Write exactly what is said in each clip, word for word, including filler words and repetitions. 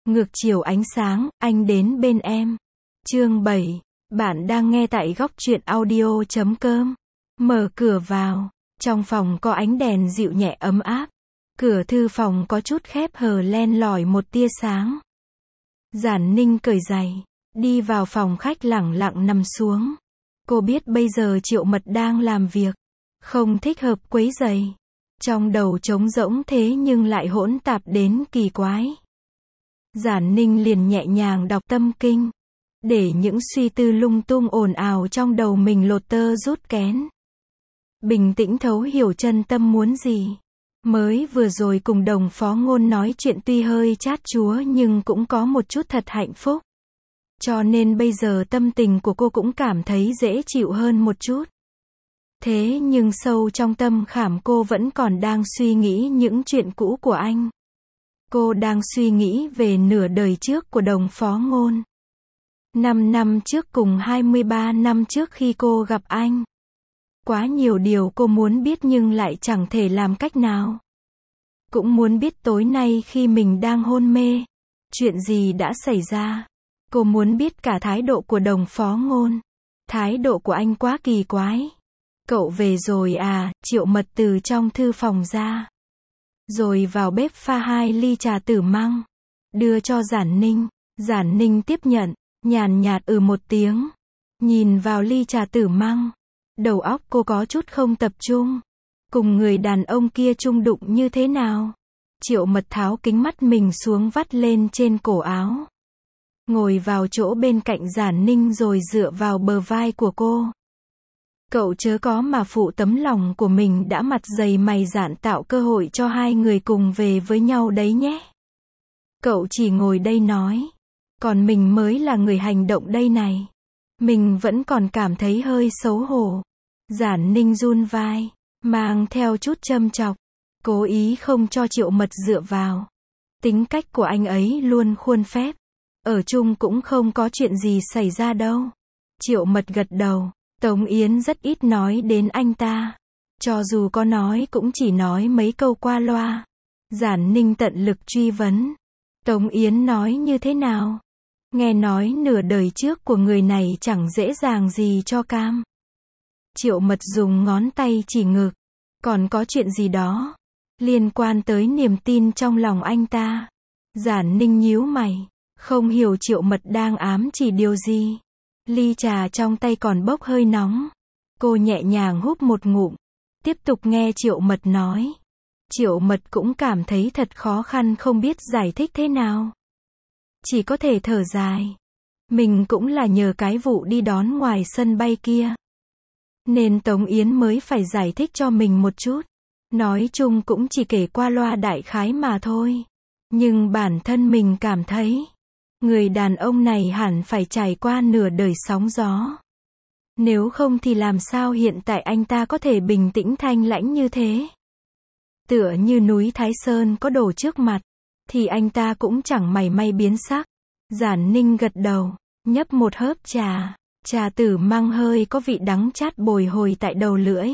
Ngược chiều ánh sáng, anh đến bên em. Chương bảy. Bạn đang nghe tại góc truyện audio chấm com. Mở cửa vào. Trong phòng có ánh đèn dịu nhẹ ấm áp. Cửa thư phòng có chút khép hờ len lỏi một tia sáng. Giản Ninh cởi giày, đi vào phòng khách lẳng lặng nằm xuống. Cô biết bây giờ Triệu Mật đang làm việc, không thích hợp quấy rầy. Trong đầu trống rỗng thế nhưng lại hỗn tạp đến kỳ quái. Giản Ninh liền nhẹ nhàng đọc tâm kinh, để những suy tư lung tung ồn ào trong đầu mình lột tơ rút kén. Bình tĩnh thấu hiểu chân tâm muốn gì. Mới vừa rồi cùng đồng phó ngôn nói chuyện tuy hơi chát chúa nhưng cũng có một chút thật hạnh phúc. Cho nên bây giờ tâm tình của cô cũng cảm thấy dễ chịu hơn một chút. Thế nhưng sâu trong tâm khảm cô vẫn còn đang suy nghĩ những chuyện cũ của anh. Cô đang suy nghĩ về nửa đời trước của đồng phó ngôn. Năm năm trước cùng hai mươi ba năm trước khi cô gặp anh. Quá nhiều điều cô muốn biết nhưng lại chẳng thể làm cách nào. Cũng muốn biết tối nay khi mình đang hôn mê, chuyện gì đã xảy ra. Cô muốn biết cả thái độ của đồng phó ngôn. Thái độ của anh quá kỳ quái. Cậu về rồi à, Triệu Mật từ trong thư phòng ra. Rồi vào bếp pha hai ly trà tử măng. Đưa cho Giản Ninh. Giản Ninh tiếp nhận, nhàn nhạt ừ một tiếng. Nhìn vào ly trà tử măng. Đầu óc cô có chút không tập trung. Cùng người đàn ông kia chung đụng như thế nào? Triệu Mật tháo kính mắt mình xuống vắt lên trên cổ áo. Ngồi vào chỗ bên cạnh Giản Ninh rồi dựa vào bờ vai của cô. Cậu chớ có mà phụ tấm lòng của mình đã mặt dày mày dạn tạo cơ hội cho hai người cùng về với nhau đấy nhé. Cậu chỉ ngồi đây nói. Còn mình mới là người hành động đây này. Mình vẫn còn cảm thấy hơi xấu hổ. Giản Ninh run vai, mang theo chút châm chọc. Cố ý không cho Triệu Mật dựa vào. Tính cách của anh ấy luôn khuôn phép. Ở chung cũng không có chuyện gì xảy ra đâu. Triệu Mật gật đầu. Tống Yến rất ít nói đến anh ta. Cho dù có nói cũng chỉ nói mấy câu qua loa. Giản Ninh tận lực truy vấn. Tống Yến nói như thế nào? Nghe nói nửa đời trước của người này chẳng dễ dàng gì cho cam. Triệu Mật dùng ngón tay chỉ ngực. Còn có chuyện gì đó liên quan tới niềm tin trong lòng anh ta. Giản Ninh nhíu mày, không hiểu Triệu Mật đang ám chỉ điều gì. Ly trà trong tay còn bốc hơi nóng. Cô nhẹ nhàng húp một ngụm, tiếp tục nghe Triệu Mật nói. Triệu Mật cũng cảm thấy thật khó khăn không biết giải thích thế nào. Chỉ có thể thở dài. Mình cũng là nhờ cái vụ đi đón ngoài sân bay kia. Nên Tống Yến mới phải giải thích cho mình một chút. Nói chung cũng chỉ kể qua loa đại khái mà thôi. Nhưng bản thân mình cảm thấy, người đàn ông này hẳn phải trải qua nửa đời sóng gió. Nếu không thì làm sao hiện tại anh ta có thể bình tĩnh thanh lãnh như thế. Tựa như núi Thái Sơn có đổ trước mặt, thì anh ta cũng chẳng mảy may biến sắc. Giản Ninh gật đầu, nhấp một hớp trà. Trà tử măng hơi có vị đắng chát bồi hồi tại đầu lưỡi.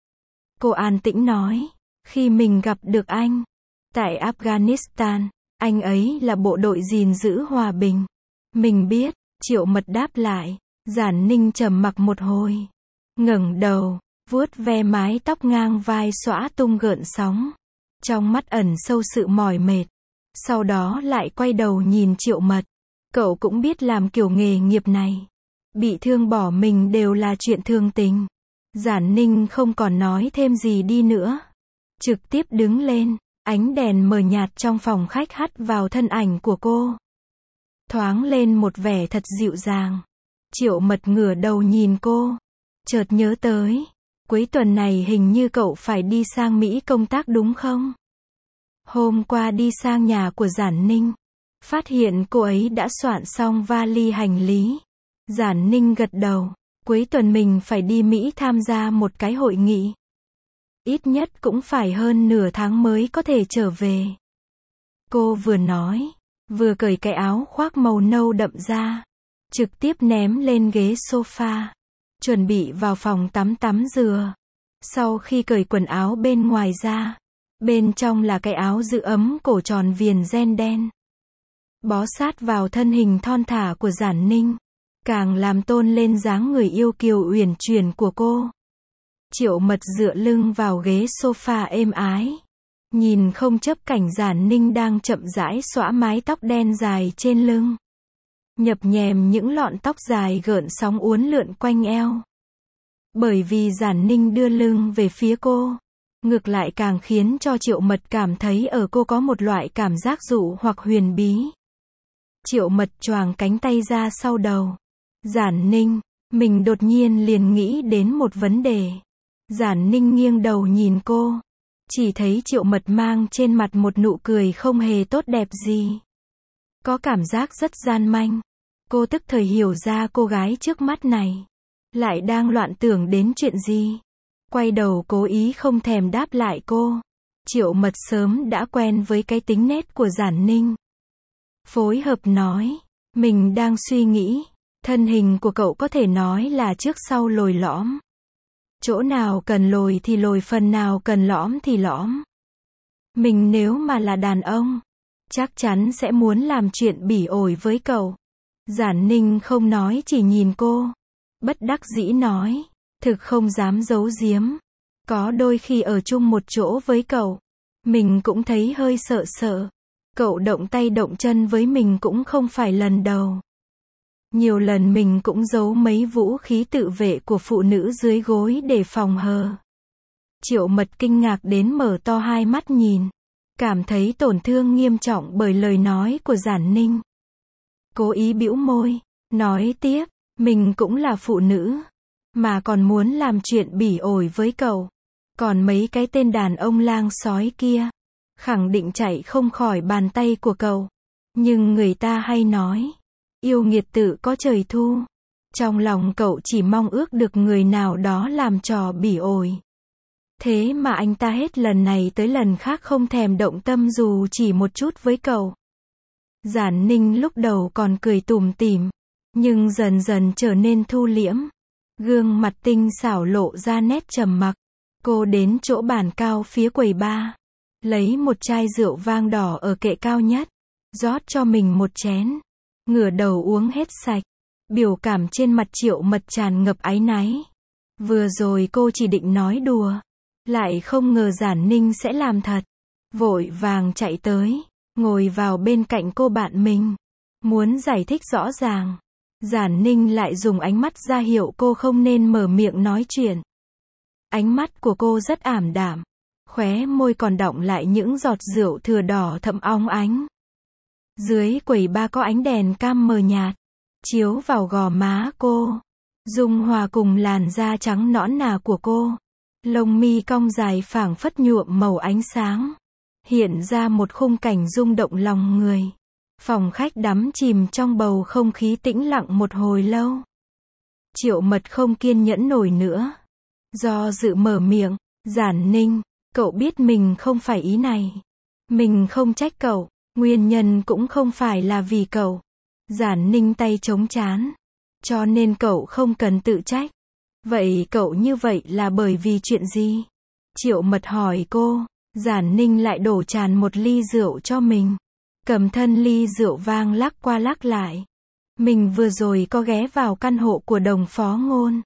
Cô an tĩnh nói, khi mình gặp được anh, tại Afghanistan, anh ấy là bộ đội gìn giữ hòa bình. Mình biết, Triệu Mật đáp lại. Giản Ninh trầm mặc một hồi. Ngẩng đầu, vuốt ve mái tóc ngang vai xõa tung gợn sóng. Trong mắt ẩn sâu sự mỏi mệt. Sau đó lại quay đầu nhìn Triệu Mật. Cậu cũng biết làm kiểu nghề nghiệp này. Bị thương bỏ mình đều là chuyện thường tình. Giản Ninh không còn nói thêm gì đi nữa. Trực tiếp đứng lên, ánh đèn mờ nhạt trong phòng khách hắt vào thân ảnh của cô. Thoáng lên một vẻ thật dịu dàng. Triệu Mật ngửa đầu nhìn cô. Chợt nhớ tới, cuối tuần này hình như cậu phải đi sang Mỹ công tác đúng không? Hôm qua đi sang nhà của Giản Ninh, phát hiện cô ấy đã soạn xong vali hành lý. Giản Ninh gật đầu. Cuối tuần mình phải đi Mỹ tham gia một cái hội nghị. Ít nhất cũng phải hơn nửa tháng mới có thể trở về. Cô vừa nói, vừa cởi cái áo khoác màu nâu đậm ra. Trực tiếp ném lên ghế sofa. Chuẩn bị vào phòng tắm tắm rửa. Sau khi cởi quần áo bên ngoài ra, bên trong là cái áo giữ ấm cổ tròn viền ren đen. bó sát vào thân hình thon thả của Giản Ninh, càng làm tôn lên dáng người yêu kiều uyển chuyển của cô. Triệu Mật dựa lưng vào ghế sofa êm ái, nhìn không chấp cảnh Giản Ninh đang chậm rãi xõa mái tóc đen dài trên lưng, nhập nhèm những lọn tóc dài gợn sóng uốn lượn quanh eo. Bởi vì Giản Ninh đưa lưng về phía cô, ngược lại càng khiến cho Triệu Mật cảm thấy ở cô có một loại cảm giác dụ hoặc huyền bí. Triệu Mật choàng cánh tay ra sau đầu. Giản Ninh, mình đột nhiên liền nghĩ đến một vấn đề. Giản Ninh nghiêng đầu nhìn cô, chỉ thấy Triệu Mật mang trên mặt một nụ cười không hề tốt đẹp gì. Có cảm giác rất gian manh. Cô tức thời hiểu ra cô gái trước mắt này lại đang loạn tưởng đến chuyện gì. Quay đầu cố ý không thèm đáp lại cô. Triệu Mật sớm đã quen với cái tính nết của Giản Ninh. Phối hợp nói, mình đang suy nghĩ, thân hình của cậu có thể nói là trước sau lồi lõm. Chỗ nào cần lồi thì lồi, phần nào cần lõm thì lõm. Mình nếu mà là đàn ông, chắc chắn sẽ muốn làm chuyện bỉ ổi với cậu. Giản Ninh không nói, chỉ nhìn cô. Bất đắc dĩ nói, thực không dám giấu giếm. Có đôi khi ở chung một chỗ với cậu, mình cũng thấy hơi sợ sợ. Cậu động tay động chân với mình cũng không phải lần đầu. Nhiều lần mình cũng giấu mấy vũ khí tự vệ của phụ nữ dưới gối để phòng hờ. Triệu Mật kinh ngạc đến mở to hai mắt nhìn, cảm thấy tổn thương nghiêm trọng bởi lời nói của Giản Ninh. Cố ý bĩu môi, nói tiếp, mình cũng là phụ nữ, mà còn muốn làm chuyện bỉ ổi với cậu. Còn mấy cái tên đàn ông lang sói kia, khẳng định chạy không khỏi bàn tay của cậu. Nhưng người ta hay nói, yêu nghiệt tự có trời thu. Trong lòng cậu chỉ mong ước được người nào đó làm trò bỉ ổi. Thế mà anh ta hết lần này tới lần khác không thèm động tâm dù chỉ một chút với cậu. Giản Ninh lúc đầu còn cười tủm tỉm, nhưng dần dần trở nên thu liễm. Gương mặt tinh xảo lộ ra nét trầm mặc. Cô đến chỗ bàn cao phía quầy bar, lấy một chai rượu vang đỏ ở kệ cao nhất, rót cho mình một chén, ngửa đầu uống hết sạch. Biểu cảm trên mặt Triệu Mật tràn ngập áy náy. Vừa rồi cô chỉ định nói đùa, lại không ngờ Giản Ninh sẽ làm thật. Vội vàng chạy tới, ngồi vào bên cạnh cô bạn mình, muốn giải thích rõ ràng. Giản Ninh lại dùng ánh mắt ra hiệu cô không nên mở miệng nói chuyện. Ánh mắt của cô rất ảm đạm, khóe môi còn đọng lại những giọt rượu thừa đỏ thẫm óng ánh. Dưới quầy bar có ánh đèn cam mờ nhạt, chiếu vào gò má cô, dung hòa cùng làn da trắng nõn nà của cô. Lông mi cong dài phảng phất nhuộm màu ánh sáng, hiện ra một khung cảnh rung động lòng người. Phòng khách đắm chìm trong bầu không khí tĩnh lặng một hồi lâu. Triệu Mật không kiên nhẫn nổi nữa, do dự mở miệng, Giản Ninh, cậu biết mình không phải ý này. Mình không trách cậu, nguyên nhân cũng không phải là vì cậu. Giản Ninh tay chống trán, cho nên cậu không cần tự trách. Vậy cậu như vậy là bởi vì chuyện gì? Triệu Mật hỏi cô. Giản Ninh lại đổ tràn một ly rượu cho mình, cầm thân ly rượu vang lắc qua lắc lại. Mình vừa rồi có ghé vào căn hộ của đồng phó Ngôn.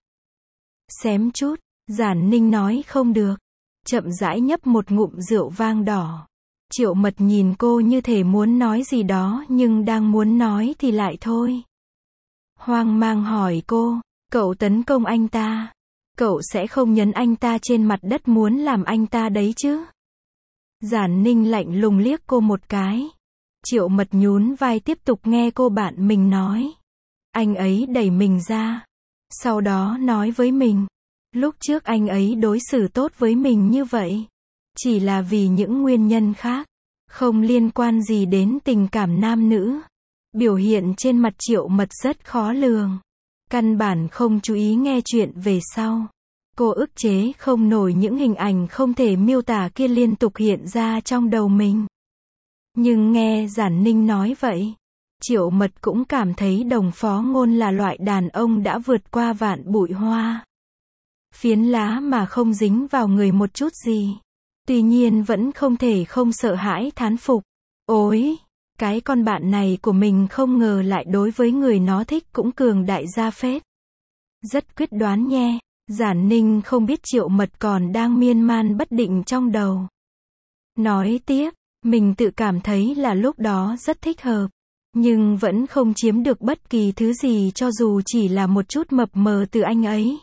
Xém chút, Giản Ninh nói không được, chậm rãi nhấp một ngụm rượu vang đỏ. Triệu Mật nhìn cô như thể muốn nói gì đó nhưng đang muốn nói thì lại thôi. Hoang mang hỏi cô, cậu tấn công anh ta, cậu sẽ không nhấn anh ta trên mặt đất muốn làm anh ta đấy chứ? Giản Ninh lạnh lùng liếc cô một cái. Triệu Mật nhún vai tiếp tục nghe cô bạn mình nói. Anh ấy đẩy mình ra, sau đó nói với mình, lúc trước anh ấy đối xử tốt với mình như vậy, chỉ là vì những nguyên nhân khác, không liên quan gì đến tình cảm nam nữ. Biểu hiện trên mặt Triệu Mật rất khó lường, căn bản không chú ý nghe chuyện về sau. Cô ức chế không nổi những hình ảnh không thể miêu tả kia liên tục hiện ra trong đầu mình. Nhưng nghe Giản Ninh nói vậy, Triệu Mật cũng cảm thấy đồng phó Ngôn là loại đàn ông đã vượt qua vạn bụi hoa, phiến lá mà không dính vào người một chút gì. Tuy nhiên vẫn không thể không sợ hãi thán phục. Ôi, Cái con bạn này của mình không ngờ lại đối với người nó thích cũng cường đại ra phết. Rất quyết đoán nhe. Giản Ninh không biết Triệu Mật còn đang miên man bất định trong đầu. Nói tiếp, mình tự cảm thấy là lúc đó rất thích hợp. Nhưng vẫn không chiếm được bất kỳ thứ gì cho dù chỉ là một chút mập mờ từ anh ấy.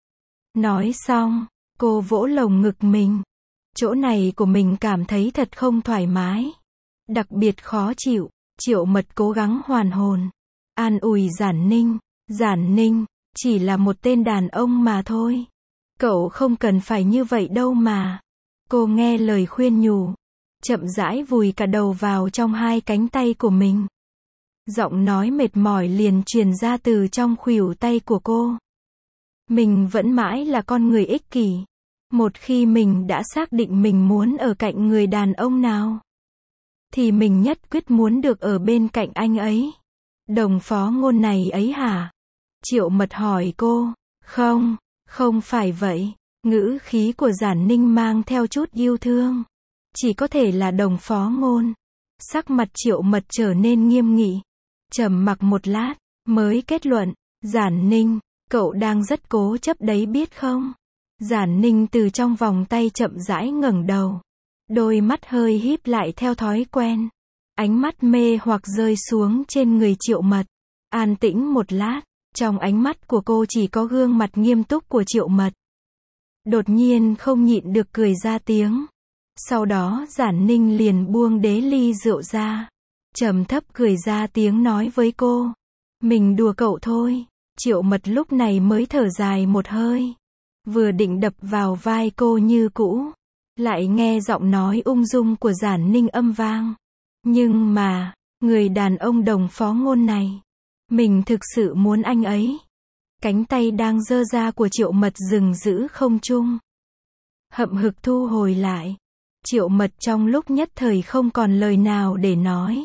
Nói xong, cô vỗ lồng ngực mình. Chỗ này của mình cảm thấy thật không thoải mái. Đặc biệt khó chịu. Triệu Mật cố gắng hoàn hồn. An ủi Giản Ninh. Giản Ninh, chỉ là một tên đàn ông mà thôi. Cậu không cần phải như vậy đâu mà. Cô nghe lời khuyên nhủ. Chậm rãi vùi cả đầu vào trong hai cánh tay của mình. Giọng nói mệt mỏi liền truyền ra từ trong khuỷu tay của cô. Mình vẫn mãi là con người ích kỷ. Một khi mình đã xác định mình muốn ở cạnh người đàn ông nào, thì mình nhất quyết muốn được ở bên cạnh anh ấy. Đồng phó ngôn này ấy hả? Triệu Mật hỏi cô. Không, không phải vậy. Ngữ khí của Giản Ninh mang theo chút yêu thương. Chỉ có thể là đồng phó ngôn. Sắc mặt Triệu Mật trở nên nghiêm nghị. Trầm mặc một lát, mới kết luận. Giản Ninh, cậu đang rất cố chấp đấy biết không? Giản Ninh từ trong vòng tay chậm rãi ngẩng đầu. Đôi mắt hơi híp lại theo thói quen. Ánh mắt mê hoặc rơi xuống trên người Triệu Mật. An tĩnh một lát, trong ánh mắt của cô chỉ có gương mặt nghiêm túc của Triệu Mật. Đột nhiên không nhịn được cười ra tiếng. Sau đó Giản Ninh liền buông đế ly rượu ra. Trầm thấp cười ra tiếng nói với cô. Mình đùa cậu thôi. Triệu Mật lúc này mới thở dài một hơi. Vừa định đập vào vai cô như cũ. Lại nghe giọng nói ung dung của Giản Ninh âm vang. Nhưng mà, người đàn ông đồng phó ngôn này. Mình thực sự muốn anh ấy. Cánh tay đang giơ ra của Triệu Mật dừng giữ không trung. Hậm hực thu hồi lại. Triệu Mật trong lúc nhất thời không còn lời nào để nói.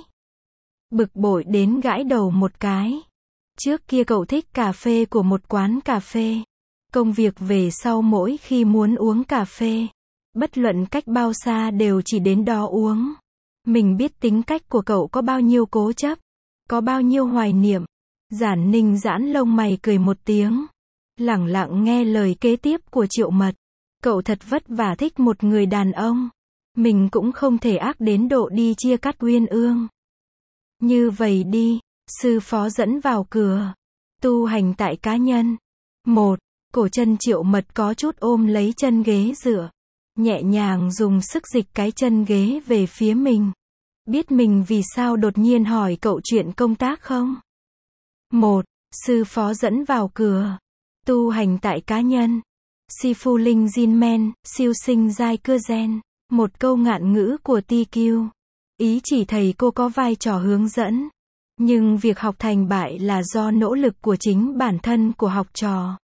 Bực bội đến gãi đầu một cái. Trước kia cậu thích cà phê của một quán cà phê. Công việc về sau mỗi khi muốn uống cà phê, bất luận cách bao xa đều chỉ đến đó uống. Mình biết tính cách của cậu có bao nhiêu cố chấp, có bao nhiêu hoài niệm. Giản Ninh giãn lông mày cười một tiếng. Lẳng lặng nghe lời kế tiếp của Triệu Mật. Cậu thật vất vả thích một người đàn ông. Mình cũng không thể ác đến độ đi chia cắt uyên ương. Như vậy đi, sư phó dẫn vào cửa. Tu hành tại cá nhân. Một, cổ chân Triệu Mật có chút ôm lấy chân ghế dựa. Nhẹ nhàng dùng sức dịch cái chân ghế về phía mình. Biết mình vì sao đột nhiên hỏi cậu chuyện công tác không? Một, sư phó dẫn vào cửa. Tu hành tại cá nhân. Si phu linh jin men, siêu sinh giai cưa gen. Một câu ngạn ngữ của tê quy. Ý chỉ thầy cô có vai trò hướng dẫn. Nhưng việc học thành bại là do nỗ lực của chính bản thân của học trò.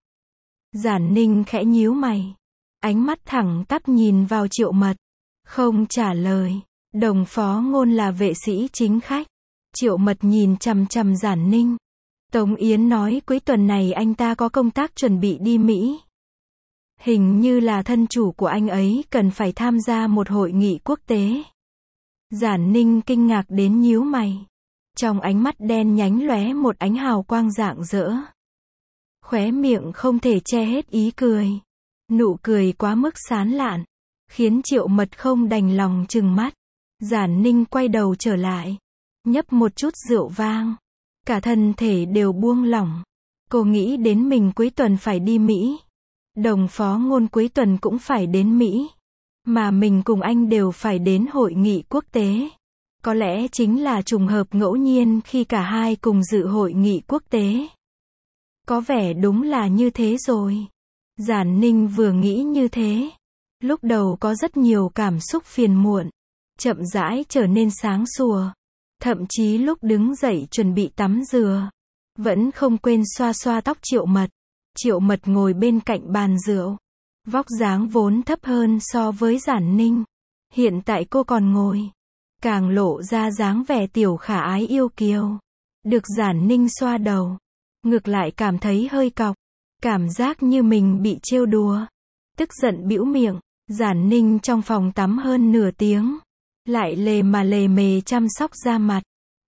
Giản Ninh khẽ nhíu mày. Ánh mắt thẳng tắp nhìn vào Triệu Mật. Không trả lời. Đồng phó ngôn là vệ sĩ chính khách. Triệu Mật nhìn chằm chằm Giản Ninh. Tống Yến nói cuối tuần này anh ta có công tác chuẩn bị đi Mỹ. Hình như là thân chủ của anh ấy cần phải tham gia một hội nghị quốc tế. Giản Ninh kinh ngạc đến nhíu mày. Trong ánh mắt đen nhánh lóe một ánh hào quang rạng rỡ. Khóe miệng không thể che hết ý cười. Nụ cười quá mức sán lạn. Khiến Triệu Mật không đành lòng trừng mắt. Giản Ninh quay đầu trở lại. Nhấp một chút rượu vang. Cả thân thể đều buông lỏng. Cô nghĩ đến mình cuối tuần phải đi Mỹ. Đồng phó ngôn cuối tuần cũng phải đến Mỹ. Mà mình cùng anh đều phải đến hội nghị quốc tế. Có lẽ chính là trùng hợp ngẫu nhiên khi cả hai cùng dự hội nghị quốc tế. Có vẻ đúng là như thế rồi. Giản Ninh vừa nghĩ như thế. Lúc đầu có rất nhiều cảm xúc phiền muộn. Chậm rãi trở nên sáng sủa. Thậm chí lúc đứng dậy chuẩn bị tắm rửa. Vẫn không quên xoa xoa tóc Triệu Mật. Triệu Mật ngồi bên cạnh bàn rượu. Vóc dáng vốn thấp hơn so với Giản Ninh. Hiện tại cô còn ngồi. Càng lộ ra dáng vẻ tiểu khả ái yêu kiều. Được Giản Ninh xoa đầu. Ngược lại cảm thấy hơi cọc. Cảm giác như mình bị trêu đùa. Tức giận bĩu miệng. Giản Ninh trong phòng tắm hơn nửa tiếng. Lại lề mà lề mề chăm sóc da mặt.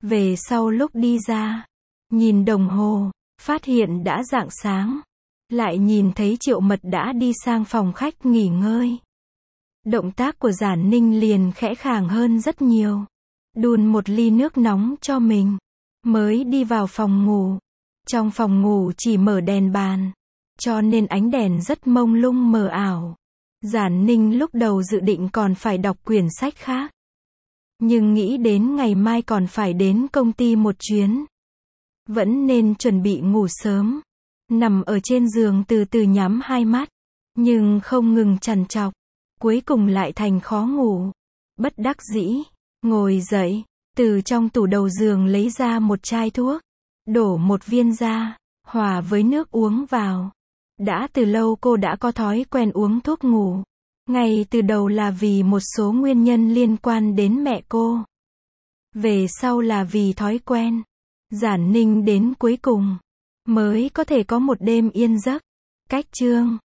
Về sau lúc đi ra, nhìn đồng hồ, phát hiện đã rạng sáng. Lại nhìn thấy Triệu Mật đã đi sang phòng khách nghỉ ngơi. Động tác của Giản Ninh liền khẽ khàng hơn rất nhiều. Đun một ly nước nóng cho mình. Mới đi vào phòng ngủ. Trong phòng ngủ chỉ mở đèn bàn. Cho nên ánh đèn rất mông lung mờ ảo. Giản Ninh lúc đầu dự định còn phải đọc quyển sách khác. Nhưng nghĩ đến ngày mai còn phải đến công ty một chuyến. Vẫn nên chuẩn bị ngủ sớm. Nằm ở trên giường từ từ nhắm hai mắt. Nhưng không ngừng trằn trọc. Cuối cùng lại thành khó ngủ. Bất đắc dĩ. Ngồi dậy. Từ trong tủ đầu giường lấy ra một chai thuốc. Đổ một viên ra. Hòa với nước uống vào. Đã từ lâu cô đã có thói quen uống thuốc ngủ. Ngay từ đầu là vì một số nguyên nhân liên quan đến mẹ cô. Về sau là vì thói quen. Giản Ninh đến cuối cùng mới có thể có một đêm yên giấc. Cách chương